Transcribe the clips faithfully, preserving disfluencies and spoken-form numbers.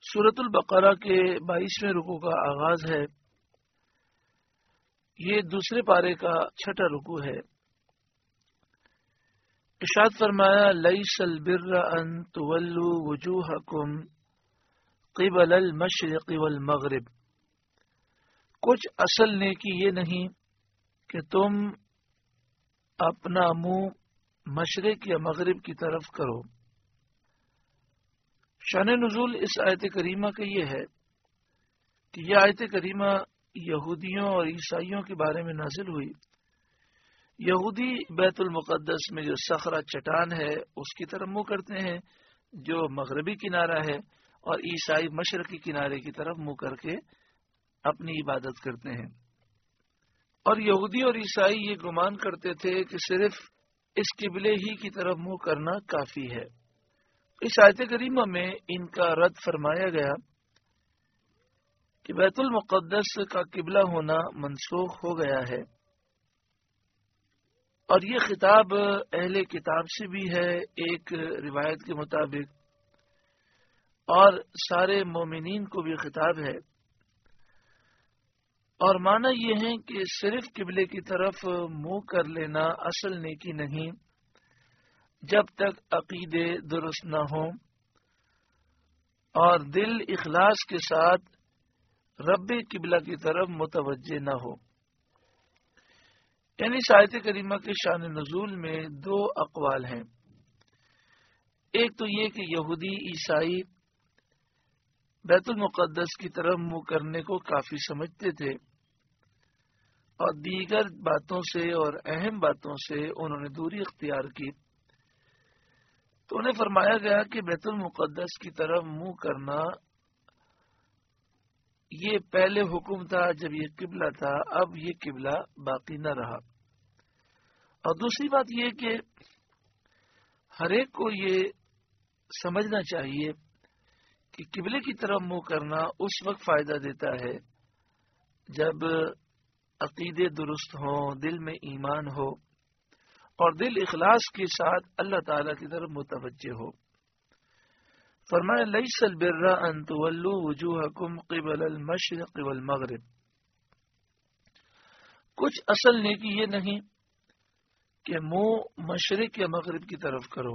سورۃ البقرہ کے بائیسویں رکوع کا آغاز ہے. یہ دوسرے پارے کا چھٹا رکوع ہے. ارشاد فرمایا لیس البر ان تولوا وجوہکم قبل المشرق والمغرب. کچھ اصل نیکی یہ نہیں کہ تم اپنا منہ مشرق یا مغرب کی طرف کرو. شان نزول اس آیت کریمہ کا یہ ہے کہ یہ آیت کریمہ یہودیوں اور عیسائیوں کے بارے میں نازل ہوئی. یہودی بیت المقدس میں جو صخرہ چٹان ہے اس کی طرف منہ کرتے ہیں جو مغربی کنارہ ہے، اور عیسائی مشرقی کنارے کی طرف منہ کر کے اپنی عبادت کرتے ہیں. اور یہودی اور عیسائی یہ گمان کرتے تھے کہ صرف اس قبلے ہی کی طرف منہ کرنا کافی ہے. اس آیت کریمہ میں ان کا رد فرمایا گیا کہ بیت المقدس کا قبلہ ہونا منسوخ ہو گیا ہے، اور یہ خطاب اہل کتاب سے بھی ہے ایک روایت کے مطابق، اور سارے مومنین کو بھی خطاب ہے. اور معنی یہ ہے کہ صرف قبلے کی طرف منہ کر لینا اصل نیکی نہیں جب تک عقیدے درست نہ ہوں اور دل اخلاص کے ساتھ رب قبلہ کی طرف متوجہ نہ ہو. یعنی اس آیت کریمہ کے شان نزول میں دو اقوال ہیں. ایک تو یہ کہ یہودی عیسائی بیت المقدس کی طرف منہ کرنے کو کافی سمجھتے تھے، اور دیگر باتوں سے اور اہم باتوں سے انہوں نے دوری اختیار کی. تو انہیں فرمایا گیا کہ بیت المقدس کی طرف منہ کرنا یہ پہلے حکم تھا جب یہ قبلہ تھا، اب یہ قبلہ باقی نہ رہا. اور دوسری بات یہ کہ ہر ایک کو یہ سمجھنا چاہیے کہ قبلے کی طرف منہ کرنا اس وقت فائدہ دیتا ہے جب عقیدے درست ہوں، دل میں ایمان ہو، اور دل اخلاص کے ساتھ اللہ تعالی کی طرف متوجہ ہو. فرمایا لیس البر ان تولوا وجوہکم قبل المشرق والمغرب. کچھ اصل نیکی یہ نہیں کہ منہ مشرق یا مغرب کی طرف کرو.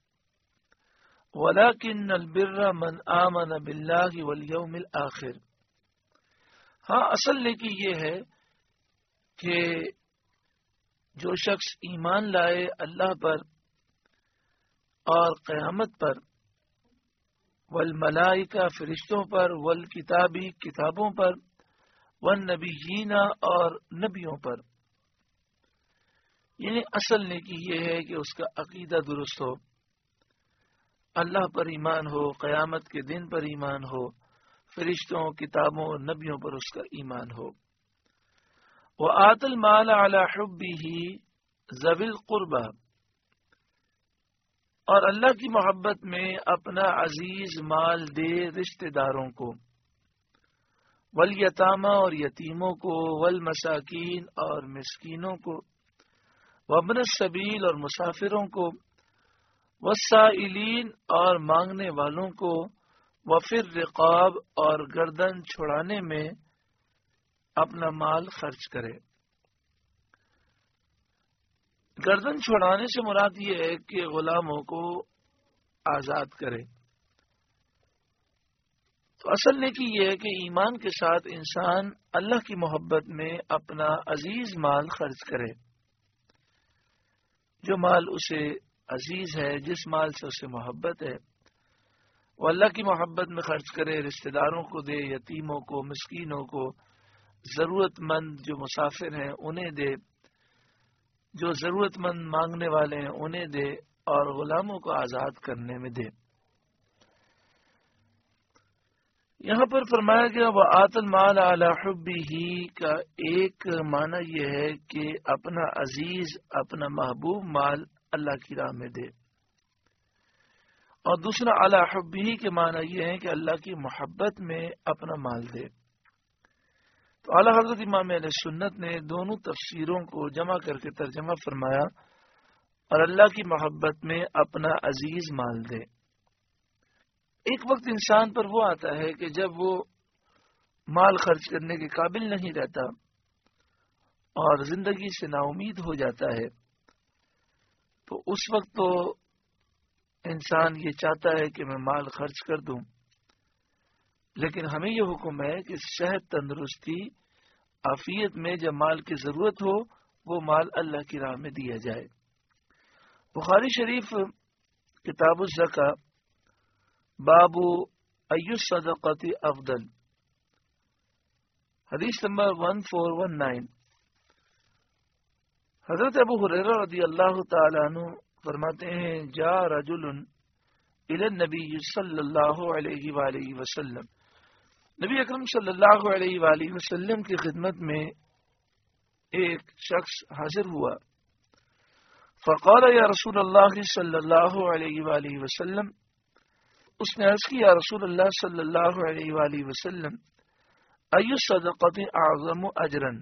ولکن البر من آمن باللہ والیوم الآخر. ہاں، اصل نیکی یہ ہے کہ جو شخص ایمان لائے اللہ پر اور قیامت پر، والملائکہ فرشتوں پر، والکتابی کتابوں پر، والنبیین اور نبیوں پر. یعنی اصل نیکی یہ ہے کہ اس کا عقیدہ درست ہو، اللہ پر ایمان ہو، قیامت کے دن پر ایمان ہو، فرشتوں، کتابوں اور نبیوں پر اس کا ایمان ہو. وآت المال علی حبہ ذوی القربى. اور اللہ کی محبت میں اپنا عزیز مال دے رشتہ داروں کو، والیتامى اور یتیموں کو، والمساکین اور مسکینوں کو، وابن السبیل اور مسافروں کو، والسائلین اور مانگنے والوں کو، وفی الرقاب اور گردن چھڑانے میں اپنا مال خرچ کرے. گردن چھڑانے سے مراد یہ ہے کہ غلاموں کو آزاد کرے. تو اصل نیکی یہ ہے کہ ایمان کے ساتھ انسان اللہ کی محبت میں اپنا عزیز مال خرچ کرے. جو مال اسے عزیز ہے، جس مال سے اسے محبت ہے، وہ اللہ کی محبت میں خرچ کرے، رشتہ داروں کو دے، یتیموں کو، مسکینوں کو، ضرورت مند جو مسافر ہیں انہیں دے، جو ضرورت مند مانگنے والے ہیں انہیں دے، اور غلاموں کو آزاد کرنے میں دے. یہاں پر فرمایا گیا وآت المال علی حبہ کا ایک معنی یہ ہے کہ اپنا عزیز، اپنا محبوب مال اللہ کی راہ میں دے، اور دوسرا علی حبہ کے معنی یہ ہے کہ اللہ کی محبت میں اپنا مال دے. تو اعلیٰ حضرت امام اہل سنت نے دونوں تفسیروں کو جمع کر کے ترجمہ فرمایا، اور اللہ کی محبت میں اپنا عزیز مال دے. ایک وقت انسان پر وہ آتا ہے کہ جب وہ مال خرچ کرنے کے قابل نہیں رہتا اور زندگی سے نا امید ہو جاتا ہے، تو اس وقت تو انسان یہ چاہتا ہے کہ میں مال خرچ کر دوں، لیکن ہمیں یہ حکم ہے کہ صحت، تندرستی، عافیت میں جب مال کی ضرورت ہو وہ مال اللہ کی راہ میں دیا جائے۔ بخاری شریف کتاب الزکاة باب ای الصدقۃ افضل، حدیث نمبر چودہ سو انیس، حضرت ابو ہریرہ رضی اللہ تعالی عنہ فرماتے ہیں جا رجل الی النبی صلی اللہ علیہ وآلہ وسلم، نبی اکرم صلی اللہ علیہ وآلہ وسلم کی خدمت میں ایک شخص حاضر ہوا، فقال یا رسول اللہ صلی اللہ علیہ وآلہ وسلم، اس نے عرض کی یا رسول اللہ صلی اللہ علیہ وآلہ وسلم ای الصدقۃ اعظم اجرا،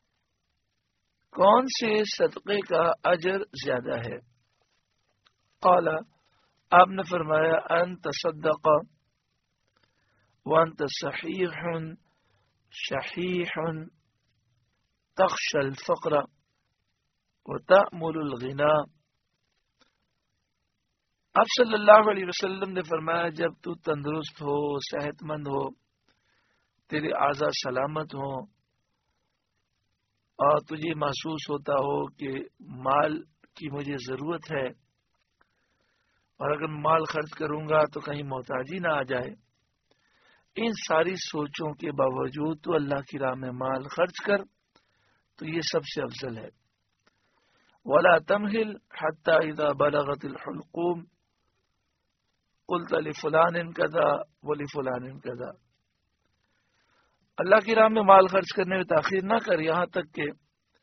کون سے صدقے کا اجر زیادہ ہے؟ قال، آپ نے فرمایا ان تصدق وانت صحیح شحیح تخشى الفقر وتأمل الغنى۔ آپ صلی اللہ علیہ وسلم نے فرمایا جب تو تندرست ہو، صحت مند ہو، تیرے اعضاء سلامت ہوں اور تجھے محسوس ہوتا ہو کہ مال کی مجھے ضرورت ہے اور اگر مال خرچ کروں گا تو کہیں محتاجی نہ آ جائے، ان ساری سوچوں کے باوجود تو اللہ کی راہ میں مال خرچ کر، تو یہ سب سے افضل ہے۔ وَلَا تَمْهِلْ حَتَّى إِذَا بَلَغَتِ الْحُلْقُومِ قُلْتَ لِفُلَانٍ كَذَا وَلِفُلَانٍ كَذَا، اللہ کی راہ میں مال خرچ کرنے میں تاخیر نہ کر یہاں تک کہ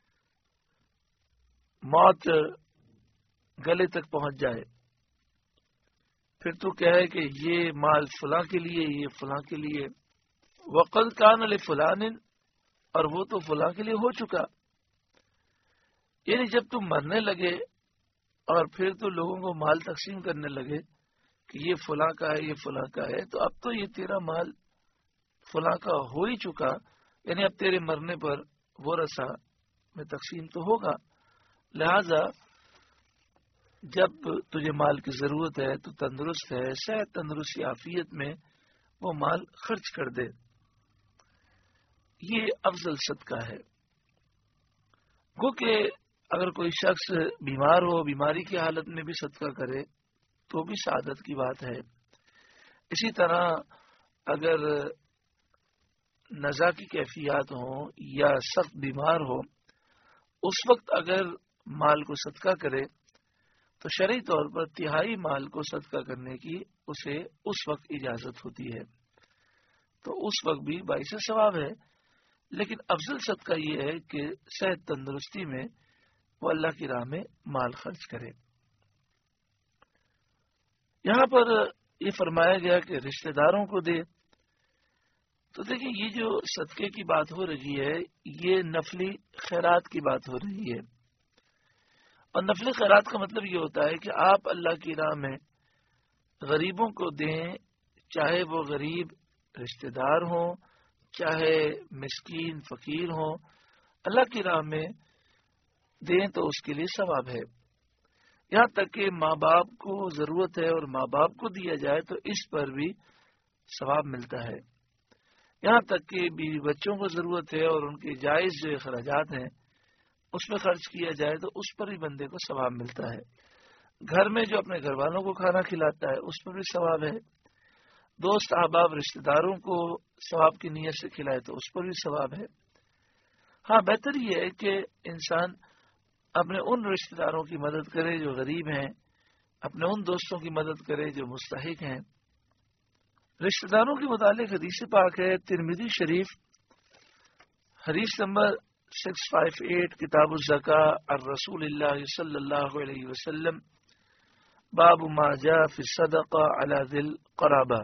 موت گلے تک پہنچ جائے، پھر تو کہے کہ یہ مال فلاں کے لیے، یہ فلاں کے لیے، وَقَدْ كَانَ لِفُلَانٍ، اور وہ تو فلاں کے لیے ہو چکا۔ یعنی جب تم مرنے لگے اور پھر تو لوگوں کو مال تقسیم کرنے لگے کہ یہ فلاں کا ہے، یہ فلاں کا ہے، تو اب تو یہ تیرا مال فلاں کا ہو ہی چکا، یعنی اب تیرے مرنے پر ورثہ میں تقسیم تو ہوگا، لہذا جب تجھے مال کی ضرورت ہے، تو تندرست ہے، صحت، تندرستی، عافیت میں وہ مال خرچ کر دے، یہ افضل صدقہ ہے۔ گو کہ اگر کوئی شخص بیمار ہو، بیماری کی حالت میں بھی صدقہ کرے تو بھی سعادت کی بات ہے۔ اسی طرح اگر نزا کی کیفیات ہوں یا سخت بیمار ہو، اس وقت اگر مال کو صدقہ کرے تو شرعی طور پر تہائی مال کو صدقہ کرنے کی اسے اس وقت اجازت ہوتی ہے، تو اس وقت بھی باعث ثواب ہے، لیکن افضل صدقہ یہ ہے کہ صحت، تندرستی میں وہ اللہ کی راہ میں مال خرچ کرے۔ یہاں پر یہ فرمایا گیا کہ رشتہ داروں کو دے، تو دیکھیں یہ جو صدقے کی بات ہو رہی ہے یہ نفلی خیرات کی بات ہو رہی ہے، اور نفلی خیرات کا مطلب یہ ہوتا ہے کہ آپ اللہ کی راہ میں غریبوں کو دیں، چاہے وہ غریب رشتہ دار ہوں، چاہے مسکین فقیر ہوں، اللہ کی راہ میں دیں تو اس کے لیے ثواب ہے۔ یہاں تک کہ ماں باپ کو ضرورت ہے اور ماں باپ کو دیا جائے تو اس پر بھی ثواب ملتا ہے۔ یہاں تک کہ بیوی بچوں کو ضرورت ہے اور ان کے جائز جو اخراجات ہیں اس میں خرچ کیا جائے تو اس پر بھی بندے کو ثواب ملتا ہے۔ گھر میں جو اپنے گھر والوں کو کھانا کھلاتا ہے اس پر بھی ثواب ہے۔ دوست احباب رشتہ داروں کو ثواب کی نیت سے کھلائے تو اس پر بھی ثواب ہے۔ ہاں بہتر یہ ہے کہ انسان اپنے ان رشتہ داروں کی مدد کرے جو غریب ہیں، اپنے ان دوستوں کی مدد کرے جو مستحق ہیں۔ رشتہ داروں کے متعلق حدیث پاک ہے ترمذی شریف حدیث نمبر سکس فائیو ایٹ، کتاب الزکاة الرسول اللہ صلی اللہ علیہ وسلم باب ما جاء فی الصدقہ علی ذی القرابہ۔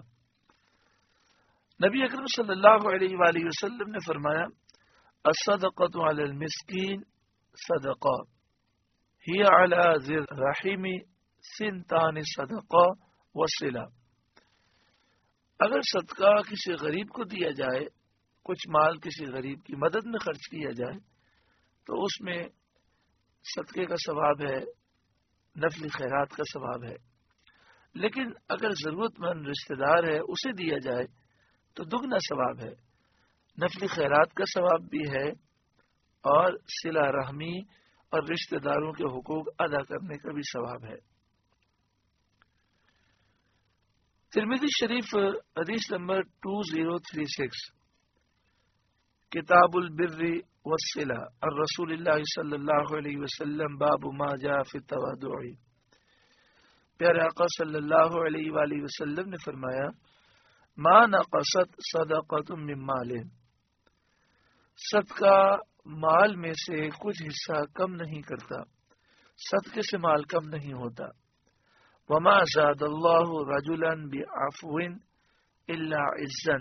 نبی اکرم صلی اللہ علیہ وآلہ وسلم نے فرمایا الصدقۃ علی المسکین صدقہ ہی علی ذی الرحم سنتان صدقہ وصلہ۔ اگر صدقہ کسی غریب کو دیا جائے، کچھ مال کسی غریب کی مدد میں خرچ کیا جائے، تو اس میں صدقے کا ثواب ہے، نفلی خیرات کا ثواب ہے. لیکن اگر ضرورت مند رشتہ دار ہے اسے دیا جائے تو دگنا ثواب ہے، نفلی خیرات کا ثواب بھی ہے اور صلہ رحمی اور رشتہ داروں کے حقوق ادا کرنے کا بھی ثواب ہے. ترمذی شریف حدیث نمبر دو ہزار چھتیس، کتاب البر والصلہ الرسول اللہ صلی اللہ علیہ وسلم باب ما جاء فی التواضع. پیارے آقا صلی اللہ علیہ وآلہ وسلم نے فرمایا، ما نقصت صدقۃ من مال، صدقہ مال میں سے کچھ حصہ کم نہیں کرتا، صدقے سے مال کم نہیں ہوتا. وما زاد اللہ رجلا بعفو الا عزا،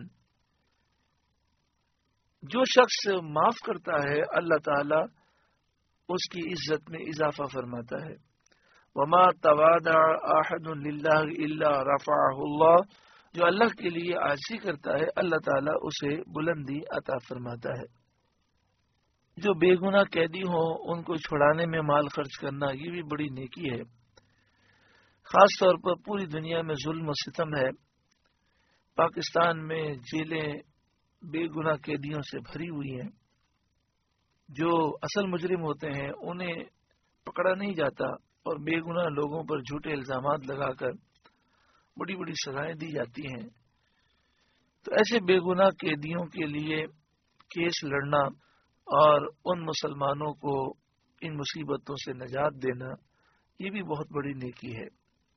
جو شخص معاف کرتا ہے اللہ تعالی اس کی عزت میں اضافہ فرماتا ہے. وما تواضع احد للہ الا رفعہ اللہ، جو اللہ کے لیے عاجزی کرتا ہے اللہ تعالی اسے بلندی عطا فرماتا ہے. جو بے گناہ قیدی ہوں ان کو چھڑانے میں مال خرچ کرنا یہ بھی بڑی نیکی ہے. خاص طور پر پوری دنیا میں ظلم و ستم ہے. پاکستان میں جیلیں بے گناہ قیدیوں سے بھری ہوئی ہیں. جو اصل مجرم ہوتے ہیں انہیں پکڑا نہیں جاتا اور بے گناہ لوگوں پر جھوٹے الزامات لگا کر بڑی بڑی سزائیں دی جاتی ہیں. تو ایسے بے گناہ قیدیوں کے لیے کیس لڑنا اور ان مسلمانوں کو ان مصیبتوں سے نجات دینا یہ بھی بہت بڑی نیکی ہے.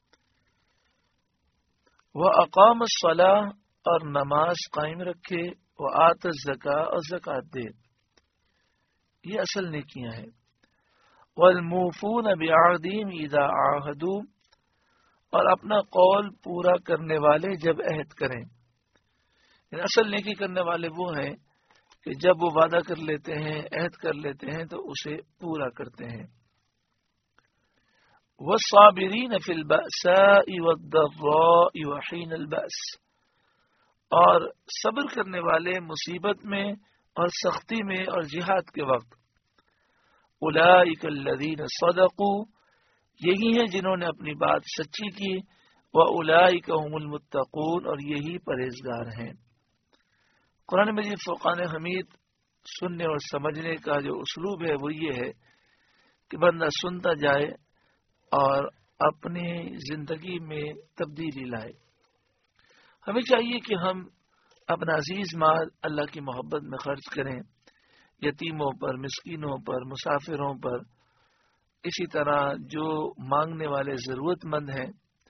وہ اقام الصلاۃ، اور نماز قائم رکھے، وہ آت الزکاۃ، اور زکوٰۃ دے، یہ اصل نیکیاں ہیں. والموفون بعہدہم اذا عاہدوا، اور اپنا قول پورا کرنے والے جب عہد کریں. یعنی اصل نیکی کرنے والے وہ ہیں کہ جب وہ وعدہ کر لیتے ہیں، عہد کر لیتے ہیں تو اسے پورا کرتے ہیں. والصابرین فی البأساء والضراء وحین البأس، اور صبر کرنے والے مصیبت میں اور سختی میں اور جہاد کے وقت. اولئک الذین صدقوا، یہی ہیں جنہوں نے اپنی بات سچی کی. واولئک هم المتقون، اور یہی پرہیزگار ہیں. قرآن مجید فرقان حمید سننے اور سمجھنے کا جو اسلوب ہے وہ یہ ہے کہ بندہ سنتا جائے اور اپنی زندگی میں تبدیلی لائے. ہمیں چاہیے کہ ہم اپنا عزیز مال اللہ کی محبت میں خرچ کریں، یتیموں پر، مسکینوں پر، مسافروں پر، اسی طرح جو مانگنے والے ضرورت مند ہیں،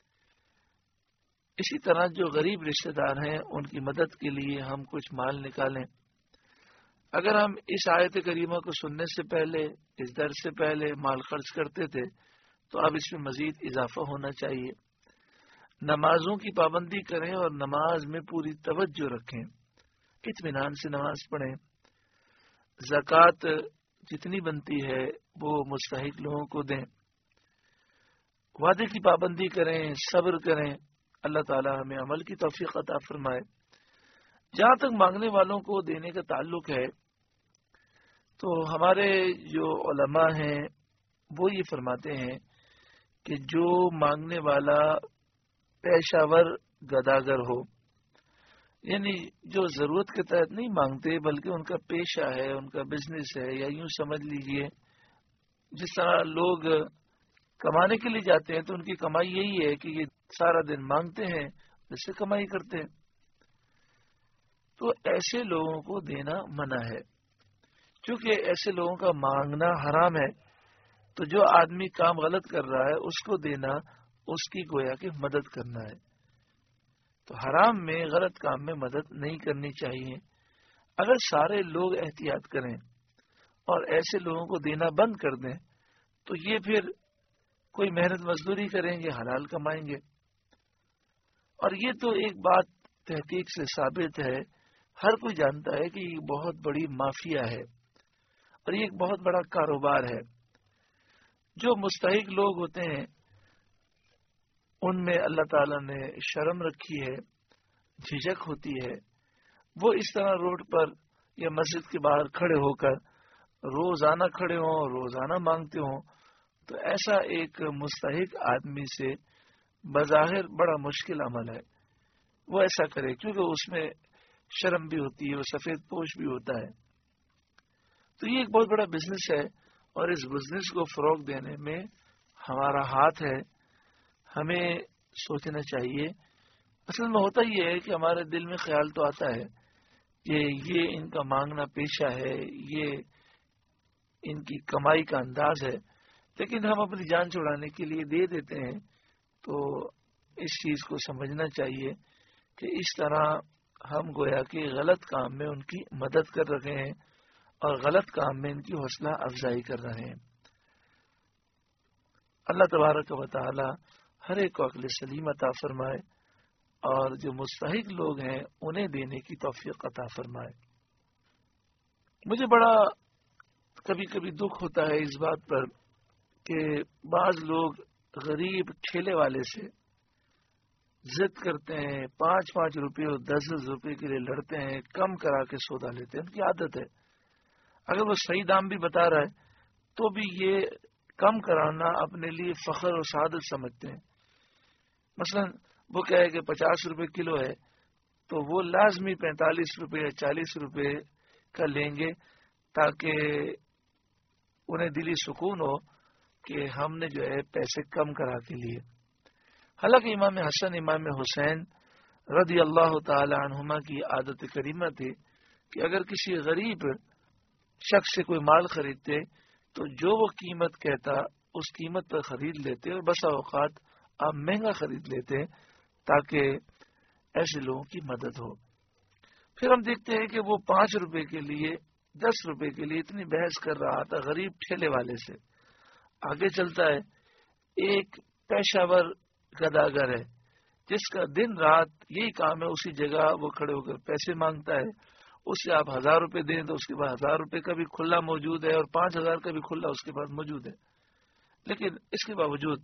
اسی طرح جو غریب رشتہ دار ہیں ان کی مدد کے لیے ہم کچھ مال نکالیں. اگر ہم اس آیت کریمہ کو سننے سے پہلے، اس درس سے پہلے مال خرچ کرتے تھے تو اب اس میں مزید اضافہ ہونا چاہیے. نمازوں کی پابندی کریں اور نماز میں پوری توجہ رکھیں، اطمینان سے نماز پڑھیں. زکوٰۃ جتنی بنتی ہے وہ مستحق لوگوں کو دیں. وعدے کی پابندی کریں، صبر کریں. اللہ تعالی ہمیں عمل کی توفیق عطا فرمائے. جہاں تک مانگنے والوں کو دینے کا تعلق ہے تو ہمارے جو علماء ہیں وہ یہ فرماتے ہیں کہ جو مانگنے والا پیشہ ور گداگر ہو، یعنی جو ضرورت کے تحت نہیں مانگتے بلکہ ان کا پیشہ ہے، ان کا بزنس ہے، یا یوں سمجھ لیجئے جس طرح لوگ کمانے کے لیے جاتے ہیں تو ان کی کمائی یہی ہے کہ یہ سارا دن مانگتے ہیں، جس سے کمائی کرتے ہیں، تو ایسے لوگوں کو دینا منع ہے. چونکہ ایسے لوگوں کا مانگنا حرام ہے تو جو آدمی کام غلط کر رہا ہے اس کو دینا اس کی گویا کہ مدد کرنا ہے. تو حرام میں، غلط کام میں مدد نہیں کرنی چاہیے. اگر سارے لوگ احتیاط کریں اور ایسے لوگوں کو دینا بند کر دیں تو یہ پھر کوئی محنت مزدوری کریں گے، حلال کمائیں گے. اور یہ تو ایک بات تحقیق سے ثابت ہے، ہر کوئی جانتا ہے کہ یہ بہت بڑی مافیا ہے اور یہ ایک بہت بڑا کاروبار ہے. جو مستحق لوگ ہوتے ہیں ان میں اللہ تعالیٰ نے شرم رکھی ہے جھجک ہوتی ہے وہ اس طرح روڈ پر یا مسجد کے باہر کھڑے ہو کر روزانہ کھڑے ہوں، روزانہ مانگتے ہوں، تو ایسا ایک مستحق آدمی سے بظاہر بڑا مشکل عمل ہے وہ ایسا کرے، کیونکہ اس میں شرم بھی ہوتی ہے، وہ سفید پوش بھی ہوتا ہے۔ تو یہ ایک بہت بڑا بزنس ہے، اور اس بزنس کو فروغ دینے میں ہمارا ہاتھ ہے۔ ہمیں سوچنا چاہیے، اصل میں ہوتا یہ ہے کہ ہمارے دل میں خیال تو آتا ہے کہ یہ ان کا مانگنا پیشہ ہے، یہ ان کی کمائی کا انداز ہے، لیکن ہم اپنی جان چھڑانے کے لیے دے دیتے ہیں۔ تو اس چیز کو سمجھنا چاہیے کہ اس طرح ہم گویا کہ غلط کام میں ان کی مدد کر رہے ہیں اور غلط کام میں ان کی حوصلہ افزائی کر رہے ہیں۔ اللہ تبارک و تعالی ہر ایک کو عقل سلیم عطا فرمائے، اور جو مستحق لوگ ہیں انہیں دینے کی توفیق عطا فرمائے۔ مجھے بڑا کبھی کبھی دکھ ہوتا ہے اس بات پر کہ بعض لوگ غریب ٹھیلے والے سے ضد کرتے ہیں، پانچ پانچ روپے اور دس دس روپے کے لیے لڑتے ہیں، کم کرا کے سودا لیتے ہیں۔ ان کی عادت ہے، اگر وہ صحیح دام بھی بتا رہا ہے تو بھی یہ کم کرانا اپنے لیے فخر اور سعادت سمجھتے ہیں۔ مثلا وہ کہے کہ پچاس روپے کلو ہے تو وہ لازمی پینتالیس روپے یا چالیس روپے کا لیں گے تاکہ انہیں دلی سکون ہو کہ ہم نے جو ہے پیسے کم کرا کے لیے۔ حالانکہ امام حسن امام حسین رضی اللہ تعالی عنہما کی عادت کریمہ تھی کہ اگر کسی غریب شخص سے کوئی مال خریدتے تو جو وہ قیمت کہتا اس قیمت پر خرید لیتے، اور بسا اوقات آپ مہنگا خرید لیتے تاکہ ایسے لوگوں کی مدد ہو۔ پھر ہم دیکھتے ہیں کہ وہ پانچ روپے کے لیے، دس روپے کے لیے اتنی بحث کر رہا تھا غریب ٹھیلے والے سے۔ آگے چلتا ہے ایک پیشہ ور گداگر ہے جس کا دن رات یہی کام ہے، اسی جگہ وہ کھڑے ہو کر پیسے مانگتا ہے۔ اس سے آپ ہزار روپے دیں تو اس کے بعد ہزار روپے کا بھی کھلا موجود ہے اور پانچ ہزار کا بھی کھلا اس کے پاس موجود ہے، لیکن اس کے باوجود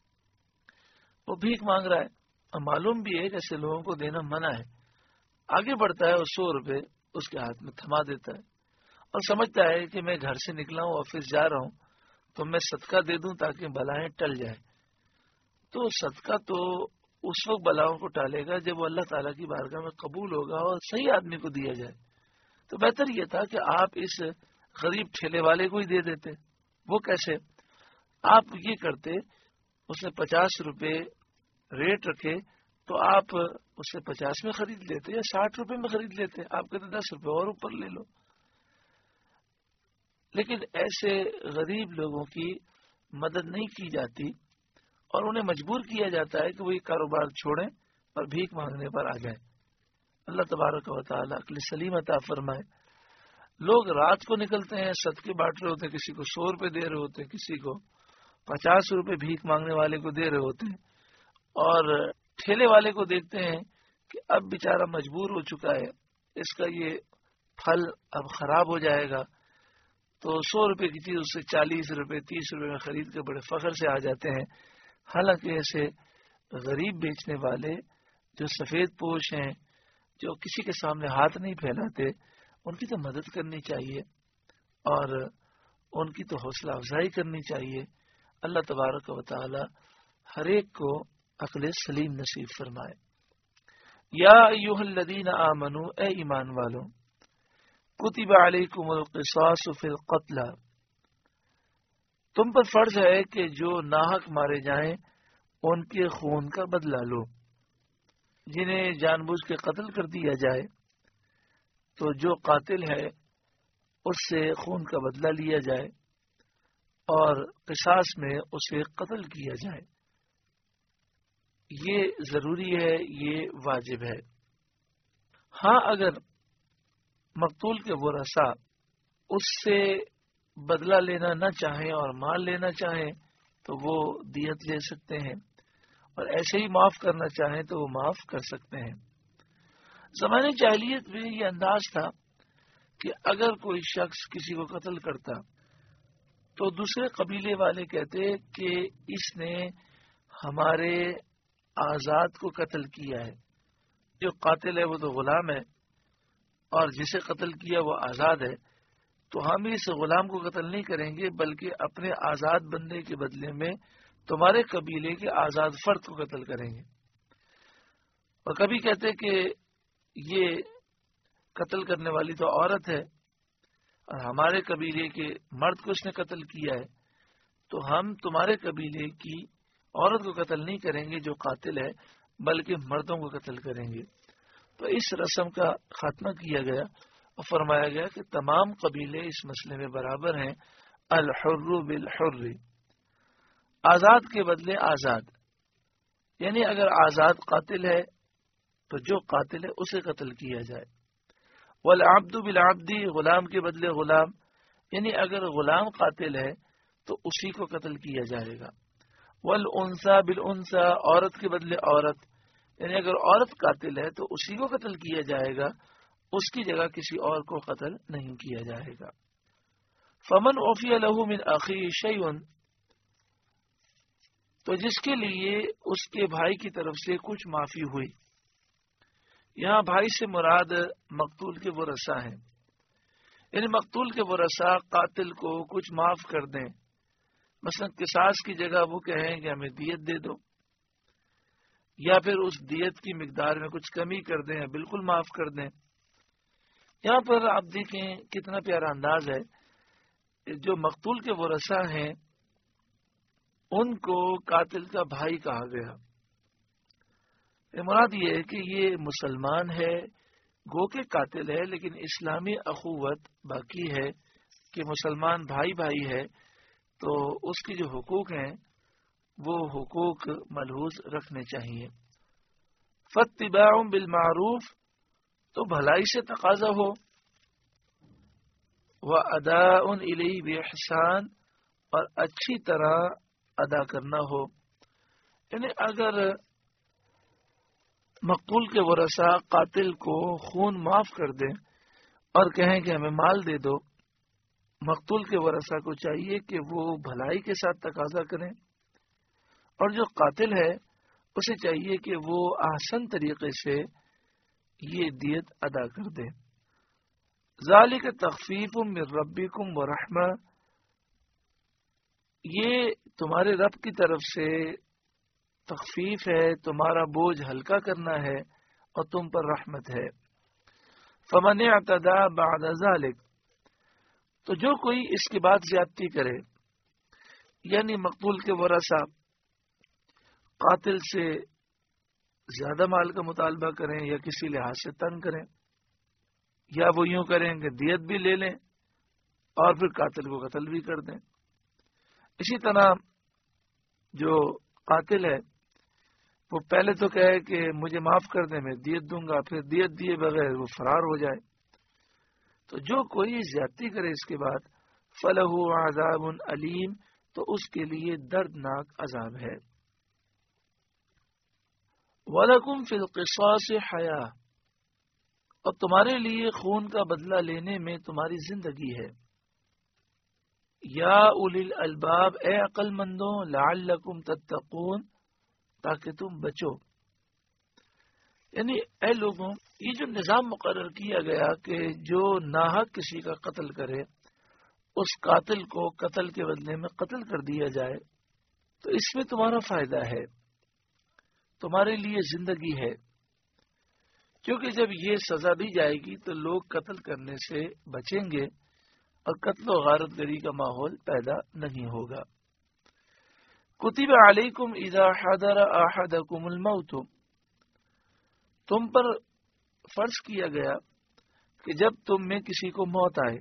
وہ بھیک مانگ رہا ہے، اور معلوم بھی ہے کہ ایسے لوگوں کو دینا منع ہے۔ آگے بڑھتا ہے اور سو روپے اس کے ہاتھ میں تھما دیتا ہے اور سمجھتا ہے کہ میں گھر سے نکلا ہوں، آفس جا رہا ہوں تو میں صدقہ دے دوں تاکہ بلائیں ٹل جائیں۔ تو صدقہ تو اس وقت بلاؤں کو ٹالے گا جب وہ اللہ تعالیٰ کی بارگاہ میں قبول ہوگا اور صحیح آدمی کو دیا جائے۔ تو بہتر یہ تھا کہ آپ اس غریب ٹھیلے والے کو ہی دے دیتے۔ وہ کیسے؟ آپ یہ کرتے، اس نے پچاس روپے ریٹ رکھے تو آپ اس سے پچاس میں خرید لیتے یا ساٹھ روپے میں خرید لیتے، آپ کہتے دس روپے اور اوپر لے لو۔ لیکن ایسے غریب لوگوں کی مدد نہیں کی جاتی اور انہیں مجبور کیا جاتا ہے کہ وہ یہ کاروبار چھوڑیں اور بھیک مانگنے پر آ جائیں۔ اللہ تبارک و تعالیٰ عقل سلیم عطا فرمائے۔ لوگ رات کو نکلتے ہیں، صدقے بانٹ رہے ہوتے ہیں، کسی کو سو روپے دے رہے ہوتے ہیں، کسی کو پچاس روپے بھیک مانگنے والے کو دے رہے ہوتے ہیں، اور ٹھیلے والے کو دیکھتے ہیں کہ اب بیچارہ مجبور ہو چکا ہے، اس کا یہ پھل اب خراب ہو جائے گا، تو سو روپے کی چیز اس سے چالیس روپے تیس روپے میں خرید کے بڑے فخر سے آ جاتے ہیں۔ حالانکہ ایسے غریب بیچنے والے جو سفید پوش ہیں، جو کسی کے سامنے ہاتھ نہیں پھیلاتے، ان کی تو مدد کرنی چاہیے اور ان کی تو حوصلہ افزائی کرنی چاہیے۔ اللہ تبارک و تعالی ہر ایک کو عقل سلیم نصیب فرمائے۔ یا ایھا الذین آمنوا، اے ایمان والو، کتب علیکم القصاص فی القتل، تم پر فرض ہے کہ جو ناحق مارے جائیں ان کے خون کا بدلہ لو۔ جنہیں جان بوجھ کے قتل کر دیا جائے تو جو قاتل ہے اس سے خون کا بدلہ لیا جائے اور قصاص میں اسے قتل کیا جائے۔ یہ ضروری ہے، یہ واجب ہے۔ ہاں اگر مقتول کے ورثاء اس سے بدلہ لینا نہ چاہیں اور مال لینا چاہیں تو وہ دیت لے سکتے ہیں، اور ایسے ہی معاف کرنا چاہیں تو وہ معاف کر سکتے ہیں۔ زمانے جاہلیت میں یہ انداز تھا کہ اگر کوئی شخص کسی کو قتل کرتا تو دوسرے قبیلے والے کہتے کہ اس نے ہمارے آزاد کو قتل کیا ہے، جو قاتل ہے وہ تو غلام ہے اور جسے قتل کیا وہ آزاد ہے، تو ہم اس غلام کو قتل نہیں کریں گے بلکہ اپنے آزاد بندے کے بدلے میں تمہارے قبیلے کے آزاد فرد کو قتل کریں گے۔ اور کبھی کہتے کہ یہ قتل کرنے والی تو عورت ہے اور ہمارے قبیلے کے مرد کو اس نے قتل کیا ہے، تو ہم تمہارے قبیلے کی عورت کو قتل نہیں کریں گے جو قاتل ہے بلکہ مردوں کو قتل کریں گے۔ تو اس رسم کا خاتمہ کیا گیا اور فرمایا گیا کہ تمام قبیلے اس مسئلے میں برابر ہیں، الحر بالحر، آزاد کے بدلے آزاد، یعنی اگر آزاد قاتل ہے تو جو قاتل ہے اسے قتل کیا جائے، والعبد بالعبد، غلام کے بدلے غلام، یعنی اگر غلام قاتل ہے تو اسی کو قتل کیا جائے گا، والانثى بالانثى، عورت کے بدلے عورت، یعنی اگر عورت قاتل ہے تو اسی کو قتل کیا جائے گا، اس کی جگہ کسی اور کو قتل نہیں کیا جائے گا۔ فمن عفی له من اخیہ شیء، تو جس کے لیے اس کے بھائی کی طرف سے کچھ معافی ہوئی، یہاں بھائی سے مراد مقتول کے ورثاء ہیں، یعنی مقتول کے ورثاء قاتل کو کچھ معاف کر دیں، مثلا قصاص کی جگہ وہ کہیں کہ ہمیں دیت دے دو، یا پھر اس دیت کی مقدار میں کچھ کمی کر دیں یا بالکل معاف کر دیں۔ یہاں پر آپ دیکھیں کتنا پیارا انداز ہے، جو مقتول کے ورثاء ہیں ان کو قاتل کا بھائی کہا گیا۔ مراد یہ ہے کہ یہ مسلمان ہے، گو کے قاتل ہے، لیکن اسلامی اخوت باقی ہے کہ مسلمان بھائی بھائی ہے، تو اس کی جو حقوق ہیں وہ حقوق ملحوظ رکھنے چاہیے۔ فاتباع بالمعروف، تو بھلائی سے تقاضا ہو، واداء الیہ باحسان، اور اچھی طرح ادا کرنا ہو، یعنی اگر مقتول کے ورثاء قاتل کو خون معاف کر دیں اور کہیں کہ ہمیں مال دے دو، مقتول کے ورثاء کو چاہیے کہ وہ بھلائی کے ساتھ تقاضا کریں، اور جو قاتل ہے اسے چاہیے کہ وہ احسن طریقے سے یہ دیت ادا کر دے۔ ذالک تخفیف من ربکم ورحمہ، یہ تمہارے رب کی طرف سے تخفیف ہے، تمہارا بوجھ ہلکا کرنا ہے اور تم پر رحمت ہے۔ فمن اعتدى بعد ذلك، تو جو کوئی اس کے بعد زیادتی کرے، یعنی مقتول کے ورثاء قاتل سے زیادہ مال کا مطالبہ کریں یا کسی لحاظ سے تنگ کریں، یا وہ یوں کریں کہ دیت بھی لے لیں اور پھر قاتل کو قتل بھی کر دیں۔ اسی طرح جو قاتل ہے وہ پہلے تو کہے کہ مجھے معاف کر دیں میں دیت دوں گا، پھر دیت دیے بغیر وہ فرار ہو جائے، تو جو کوئی زیادتی کرے اس کے بعد فَلَهُ عَذَابٌ علیم، تو اس کے لیے دردناک عذاب ہے۔ وَلَكُمْ فِي الْقِصَاصِ حَیَاةٌ، اور تمہارے لیے خون کا بدلہ لینے میں تمہاری زندگی ہے۔ یا اولی الالباب، اے عقل مندوں، لعلکم تتقون، تاکہ تم بچو، یعنی اے لوگوں، یہ جو نظام مقرر کیا گیا کہ جو ناحق کسی کا قتل کرے اس قاتل کو قتل کے بدلے میں قتل کر دیا جائے، تو اس میں تمہارا فائدہ ہے، تمہارے لیے زندگی ہے، کیونکہ جب یہ سزا دی جائے گی تو لوگ قتل کرنے سے بچیں گے اور قتل و غارت گری کا ماحول پیدا نہیں ہوگا۔ کتب علیکم اذا حضر احدکم الموت، تم پر فرض کیا گیا کہ جب تم میں کسی کو موت آئے،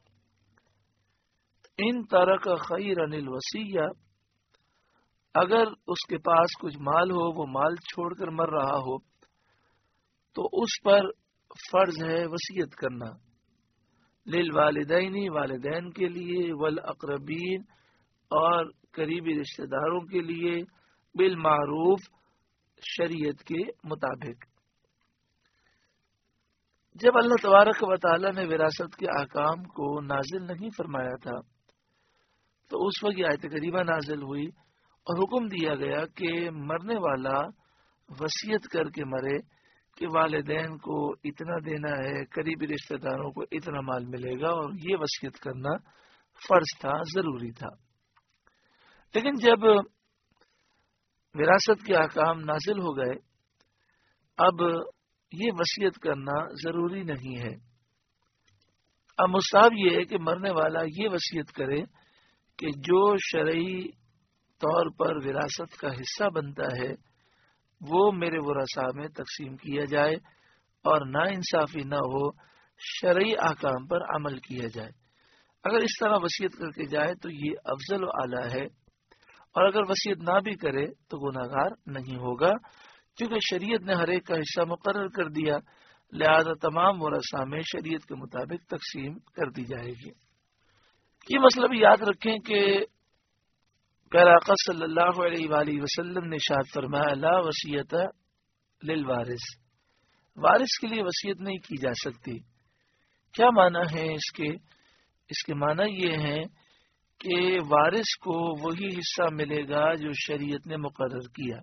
ان ترک خیرا الوصیہ، اگر اس کے پاس کچھ مال ہو، وہ مال چھوڑ کر مر رہا ہو، تو اس پر فرض ہے وصیت کرنا، للوالدین، والدین کے لیے، والاقربین، اور قریبی رشتہ داروں کے لیے، بالمعروف، شریعت کے مطابق۔ جب اللہ تبارک و تعالی نے وراثت کے احکام کو نازل نہیں فرمایا تھا تو اس وقت یہ آیت کریمہ نازل ہوئی اور حکم دیا گیا کہ مرنے والا وصیت کر کے مرے کہ والدین کو اتنا دینا ہے، قریبی رشتہ داروں کو اتنا مال ملے گا، اور یہ وصیت کرنا فرض تھا، ضروری تھا۔ لیکن جب وراثت کے احکام نازل ہو گئے، اب یہ وصیت کرنا ضروری نہیں ہے۔ اب مستحب یہ ہے کہ مرنے والا یہ وصیت کرے کہ جو شرعی طور پر وراثت کا حصہ بنتا ہے وہ میرے ورثاء میں تقسیم کیا جائے، اور نا انصافی نہ ہو، شرعی احکام پر عمل کیا جائے۔ اگر اس طرح وصیت کر کے جائے تو یہ افضل و اعلیٰ ہے، اور اگر وصیت نہ بھی کرے تو گناہگار نہیں ہوگا، کیونکہ شریعت نے ہر ایک کا حصہ مقرر کر دیا، لہذا تمام ورثاء میں شریعت کے مطابق تقسیم کر دی جائے گی۔ یہ مسئلہ بھی یاد رکھیں کہ پیارا آقا صلی اللہ علیہ وآلہ وسلم نے ارشاد فرمایا، لا وصیت للوارث، وارث کے لیے وصیت نہیں کی جا سکتی۔ کیا معنی ہے اس کے؟ اس کے معنی یہ ہے کہ وارث کو وہی حصہ ملے گا جو شریعت نے مقرر کیا،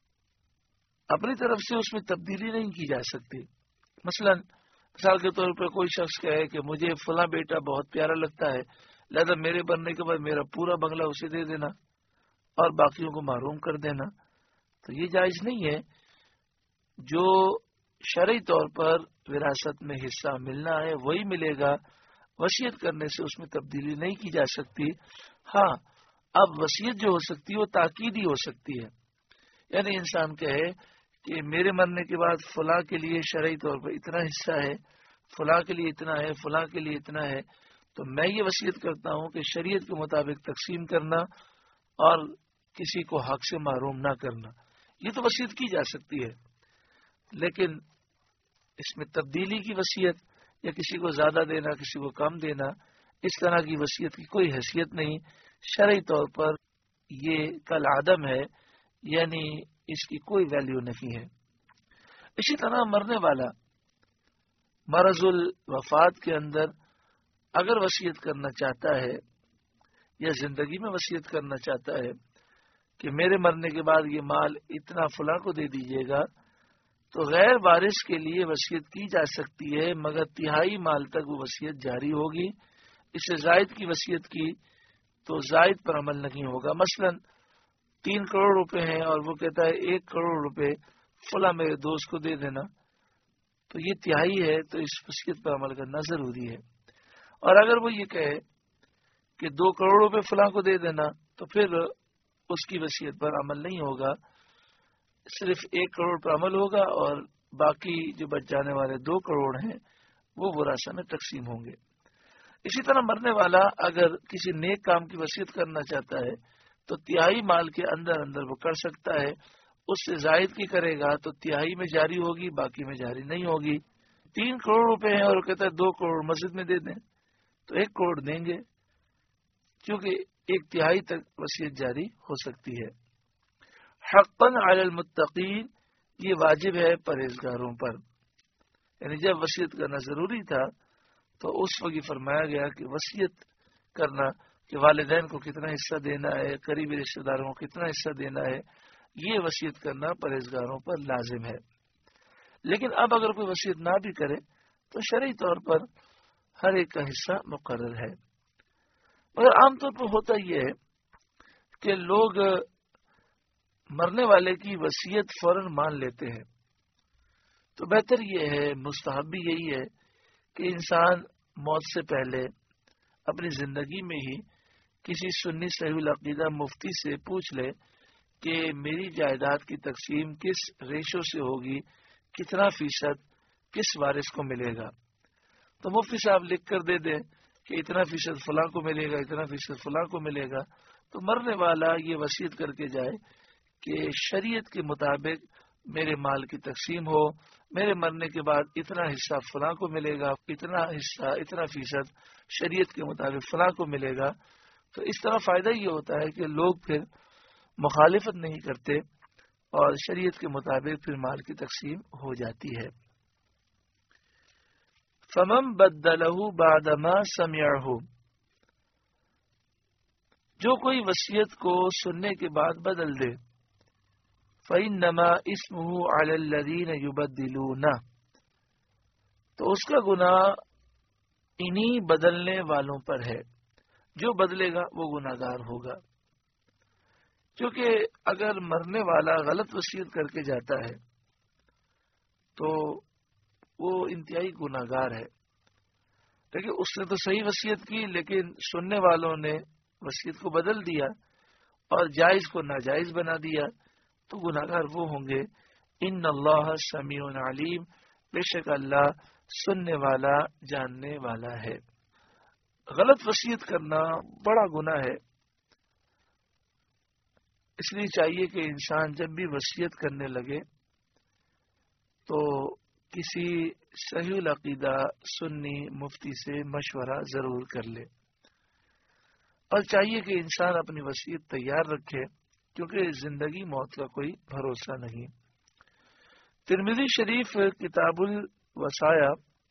اپنی طرف سے اس میں تبدیلی نہیں کی جا سکتی۔ مثلا مثال کے طور پر کوئی شخص کہے کہ مجھے فلاں بیٹا بہت پیارا لگتا ہے، لہذا میرے بننے کے بعد میرا پورا بنگلہ اسے دے دینا اور باقیوں کو محروم کر دینا، تو یہ جائز نہیں ہے۔ جو شرعی طور پر وراثت میں حصہ ملنا ہے وہی ملے گا، وصیت کرنے سے اس میں تبدیلی نہیں کی جا سکتی۔ ہاں، اب وصیت جو ہو سکتی ہے وہ تاکیدی ہو سکتی ہے، یعنی انسان کہے کہ میرے مرنے کے بعد فلاں کے لیے شرعی طور پر اتنا حصہ ہے، فلاں کے لیے اتنا ہے، فلاں کے لیے اتنا ہے، تو میں یہ وصیت کرتا ہوں کہ شریعت کے مطابق تقسیم کرنا اور کسی کو حق سے محروم نہ کرنا۔ یہ تو وصیت کی جا سکتی ہے، لیکن اس میں تبدیلی کی وصیت یا کسی کو زیادہ دینا، کسی کو کم دینا، اس طرح کی وصیت کی کوئی حیثیت نہیں، شرعی طور پر یہ کل عدم ہے، یعنی اس کی کوئی ویلیو نہیں ہے۔ اسی طرح مرنے والا مرض الوفات کے اندر اگر وصیت کرنا چاہتا ہے یا زندگی میں وصیت کرنا چاہتا ہے کہ میرے مرنے کے بعد یہ مال اتنا فلاں کو دے دیجیے گا، تو غیر وارث کے لیے وصیت کی جا سکتی ہے، مگر تہائی مال تک وہ وصیت جاری ہوگی۔ اس سے زائد کی وصیت کی تو زائد پر عمل نہیں ہوگا۔ مثلا تین کروڑ روپے ہیں اور وہ کہتا ہے ایک کروڑ روپے فلاں میرے دوست کو دے دینا، تو یہ تہائی ہے، تو اس وصیت پر عمل کرنا ضروری ہے۔ اور اگر وہ یہ کہے کہ دو کروڑ روپے فلاں کو دے دینا، تو پھر اس کی وصیت پر عمل نہیں ہوگا، صرف ایک کروڑ پر عمل ہوگا، اور باقی جو بچ جانے والے دو کروڑ ہیں وہ ورثاء میں تقسیم ہوں گے۔ اسی طرح مرنے والا اگر کسی نیک کام کی وصیت کرنا چاہتا ہے تو تہائی مال کے اندر اندر وہ کر سکتا ہے، اس سے زائد کی کرے گا تو تہائی میں جاری ہوگی، باقی میں جاری نہیں ہوگی۔ تین کروڑ روپے ہیں اور وہ کہتا ہے دو کروڑ مسجد میں دے دیں، تو ایک کروڑ دیں گے، کیونکہ ایک تہائی تک وصیت جاری ہو سکتی ہے۔ حقا علی المتقین، یہ واجب ہے پرہیزگاروں پر، یعنی جب وصیت کرنا ضروری تھا تو اس وقت یہ فرمایا گیا کہ وصیت کرنا کہ والدین کو کتنا حصہ دینا ہے، قریبی رشتہ داروں کو کتنا حصہ دینا ہے، یہ وصیت کرنا پرہیزگاروں پر لازم ہے۔ لیکن اب اگر کوئی وصیت نہ بھی کرے تو شرعی طور پر ہر ایک کا حصہ مقرر ہے، مگر عام طور پر ہوتا یہ ہے کہ لوگ مرنے والے کی وصیت فوراً مان لیتے ہیں، تو بہتر یہ ہے، مستحب بھی یہی ہے کہ انسان موت سے پہلے اپنی زندگی میں ہی کسی سنی صحیح العقیدہ مفتی سے پوچھ لے کہ میری جائیداد کی تقسیم کس ریشو سے ہوگی، کتنا فیصد کس وارث کو ملے گا، تو مفتی صاحب لکھ کر دے دیں کہ اتنا فیصد فلاں کو ملے گا، اتنا فیصد فلاں کو ملے گا، تو مرنے والا یہ وصیت کر کے جائے کہ شریعت کے مطابق میرے مال کی تقسیم ہو، میرے مرنے کے بعد اتنا حصہ فلاں کو ملے گا، اتنا حصہ اتنا فیصد شریعت کے مطابق فلاں کو ملے گا۔ تو اس طرح فائدہ یہ ہوتا ہے کہ لوگ پھر مخالفت نہیں کرتے اور شریعت کے مطابق پھر مال کی تقسیم ہو جاتی ہے۔ فمن بدلہ بعد ما سمعہ، جو کوئی وصیت کو سننے کے بعد بدل دے، فإنما اسمه على الذين يبدلونه، تو اس کا گناہ انہی بدلنے والوں پر ہے، جو بدلے گا وہ گناہگار ہوگا، کیونکہ اگر مرنے والا غلط وصیت کر کے جاتا ہے تو وہ انتہائی گناہگار ہے، لیکن اس نے تو صحیح وصیت کی لیکن سننے والوں نے وصیت کو بدل دیا اور جائز کو ناجائز بنا دیا، تو گناہگار وہ ہوں گے۔ ان اللہ سمیع علیم، بے شک اللہ سننے والا جاننے والا ہے۔ غلط وصیت کرنا بڑا گناہ ہے، اس لیے چاہیے کہ انسان جب بھی وصیت کرنے لگے تو کسی صحیح العقیدہ سنی مفتی سے مشورہ ضرور کر لے، اور چاہیے کہ انسان اپنی وصیت تیار رکھے، کیونکہ زندگی موت کا کوئی بھروسہ نہیں۔ ترمذی شریف کتاب الوصایا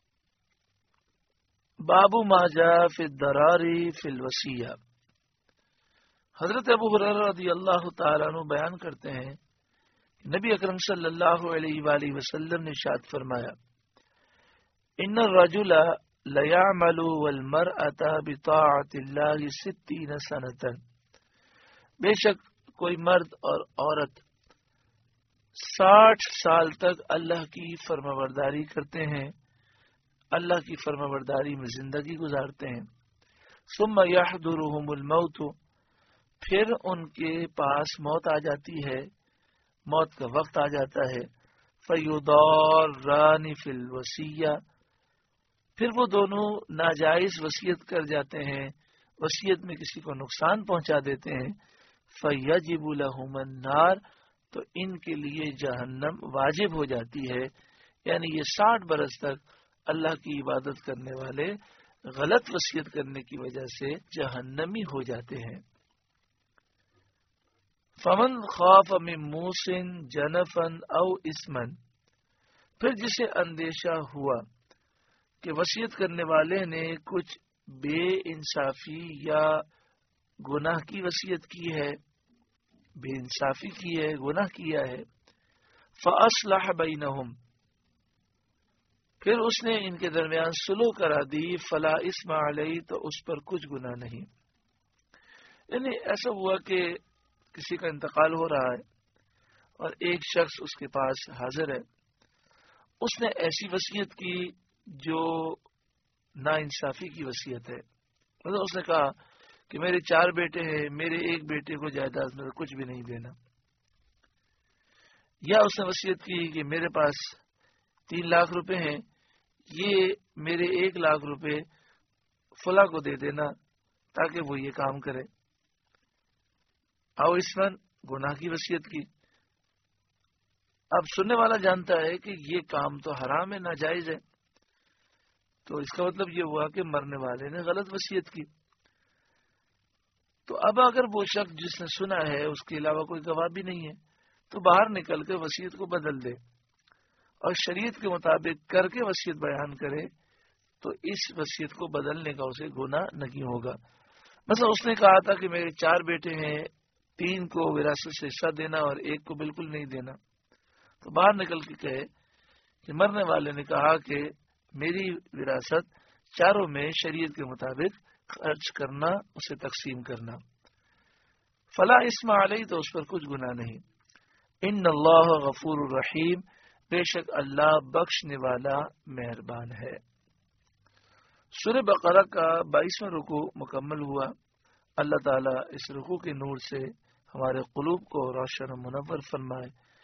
باب ما جاء فی الدراری فی الوصیہ، حضرت ابو ہریرہ رضی اللہ تعالیٰ عنہ بیان کرتے ہیں نبی اکرم صلی اللہ علیہ وآلہ وسلم نے ارشاد فرمایا، ان الرجل لیعمل والمرأة بطاعت اللہ ستین سنتا، بے شک کوئی مرد اور عورت ساٹھ سال تک اللہ کی فرمانبرداری کرتے ہیں، اللہ کی فرمانبرداری میں زندگی گزارتے ہیں، ثم یحضرهم الموت، پھر ان کے پاس موت آ جاتی ہے، موت کا وقت آ جاتا ہے، فیضاران فی الوصیہ، پھر وہ دونوں ناجائز وصیت کر جاتے ہیں، وصیت میں کسی کو نقصان پہنچا دیتے ہیں، فیجب لہم النار، تو ان کے لیے جہنم واجب ہو جاتی ہے، یعنی یہ ساٹھ برس تک اللہ کی عبادت کرنے والے غلط وصیت کرنے کی وجہ سے جہنمی ہو جاتے ہیں۔ فمن خاف من موص جنفا او اسما، پھر جسے اندیشہ ہوا کہ وصیت کرنے والے نے کچھ بے انصافی یا گناہ کی وصیت کی ہے، بے انصافی کی ہے، گناہ کیا ہے، فاصلح بینہم، پھر اس نے ان کے درمیان صلح کرا دی، فلا اسم علیہ، تو اس پر کچھ گناہ نہیں۔ یعنی ایسا ہوا کہ کسی کا انتقال ہو رہا ہے اور ایک شخص اس کے پاس حاضر ہے، اس نے ایسی وصیت کی جو نا انصافی کی وصیت ہے، مطلب اس نے کہا کہ میرے چار بیٹے ہیں، میرے ایک بیٹے کو جائیداد میں کچھ بھی نہیں دینا، یا اس نے وصیت کی کہ میرے پاس تین لاکھ روپے ہیں، یہ میرے ایک لاکھ روپے فلاں کو دے دینا تاکہ وہ یہ کام کرے، او اسمن، گناہ کی وصیت کی۔ اب سننے والا جانتا ہے کہ یہ کام تو حرام ہے، ناجائز ہے، تو اس کا مطلب یہ ہوا کہ مرنے والے نے غلط وصیت کی۔ تو اب اگر وہ شخص جس نے سنا ہے اس کے علاوہ کوئی گواہ بھی نہیں ہے تو باہر نکل کے وصیت کو بدل دے اور شریعت کے مطابق کر کے وصیت بیان کرے، تو اس وصیت کو بدلنے کا اسے گناہ نہیں ہوگا۔ مثلا اس نے کہا تھا کہ میرے چار بیٹے ہیں، تین کو وراثت سے حصہ دینا اور ایک کو بالکل نہیں دینا، تو باہر نکل کے کہے کہ مرنے والے نے کہا کہ میری وراثت چاروں میں شریعت کے مطابق خرچ کرنا، اسے تقسیم کرنا، فلا اسم علیہ، تو اس پر کچھ گناہ نہیں۔ ان اللہ غفور الرحیم، بے شک اللہ بخشنے والا مہربان ہے۔ سورہ بقرہ کا بائیسواں رکوع مکمل ہوا۔ اللہ تعالیٰ اس رکوع کے نور سے ہمارے قلوب کو روشن و منور فرمائے۔